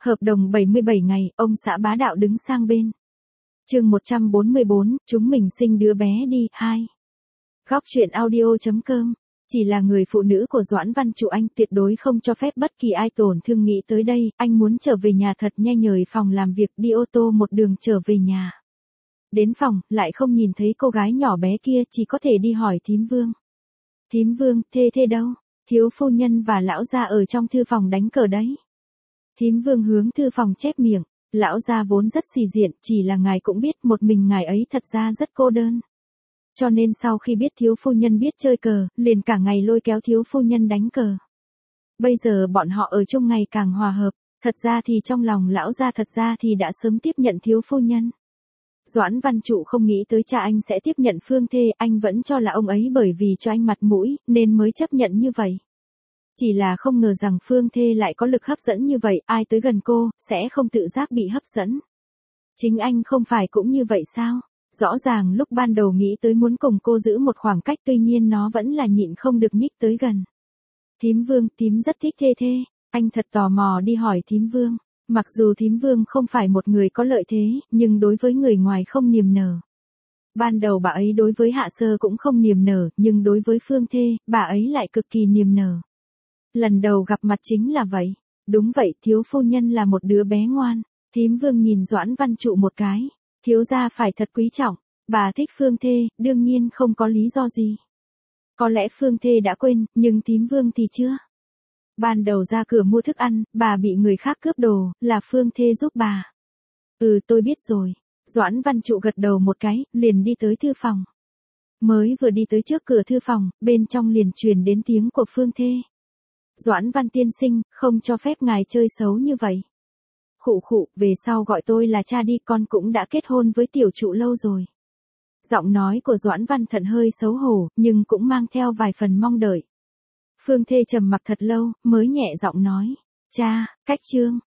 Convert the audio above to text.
Hợp đồng 77 ngày, ông xã bá đạo đứng sang bên. Chương 144, chúng mình sinh đứa bé đi, 2. Góc truyện audio.com. Chỉ là người phụ nữ của Doãn Văn Trụ, anh tuyệt đối không cho phép bất kỳ ai tổn thương. Nghĩ tới đây, anh muốn trở về nhà thật nhanh, nhời phòng làm việc đi ô tô một đường trở về nhà. Đến phòng, lại không nhìn thấy cô gái nhỏ bé kia, chỉ có thể đi hỏi thím Vương. Thím Vương, thê đâu? Thiếu phu nhân và lão gia ở trong thư phòng đánh cờ đấy. Thím Vương hướng thư phòng chép miệng, lão gia vốn rất sĩ diện, chỉ là ngài cũng biết một mình ngài ấy thật ra rất cô đơn. Cho nên sau khi biết thiếu phu nhân biết chơi cờ, liền cả ngày lôi kéo thiếu phu nhân đánh cờ. Bây giờ bọn họ ở chung ngày càng hòa hợp, thật ra thì trong lòng lão gia thật ra thì đã sớm tiếp nhận thiếu phu nhân. Doãn Văn Trụ không nghĩ tới cha anh sẽ tiếp nhận Phương Thê, anh vẫn cho là ông ấy bởi vì cho anh mặt mũi, nên mới chấp nhận như vậy. Chỉ là không ngờ rằng Phương Thê lại có lực hấp dẫn như vậy, ai tới gần cô, sẽ không tự giác bị hấp dẫn. Chính anh không phải cũng như vậy sao? Rõ ràng lúc ban đầu nghĩ tới muốn cùng cô giữ một khoảng cách, tuy nhiên nó vẫn là nhịn không được nhích tới gần. Thím Vương, thím rất thích Thê, anh thật tò mò đi hỏi thím Vương. Mặc dù thím Vương không phải một người có lợi thế, nhưng đối với người ngoài không niềm nở. Ban đầu bà ấy đối với Hạ Sơ cũng không niềm nở, nhưng đối với Phương Thê, bà ấy lại cực kỳ niềm nở. Lần đầu gặp mặt chính là vậy. Đúng vậy, thiếu phu nhân là một đứa bé ngoan. Thím Vương nhìn Doãn Văn Trụ một cái. Thiếu gia phải thật quý trọng. Bà thích Phương Thê, đương nhiên không có lý do gì. Có lẽ Phương Thê đã quên, nhưng thím Vương thì chưa. Ban đầu ra cửa mua thức ăn, bà bị người khác cướp đồ, là Phương Thê giúp bà. Tôi biết rồi. Doãn Văn Trụ gật đầu một cái, liền đi tới thư phòng. Mới vừa đi tới trước cửa thư phòng, bên trong liền truyền đến tiếng của Phương Thê. Doãn Văn tiên sinh, không cho phép ngài chơi xấu như vậy. Khụ, về sau gọi tôi là cha đi, con cũng đã kết hôn với tiểu Trụ lâu rồi. Giọng nói của Doãn Văn Thận hơi xấu hổ, nhưng cũng mang theo vài phần mong đợi. Phương Thê trầm mặc thật lâu, mới nhẹ giọng nói, cha, cách chương.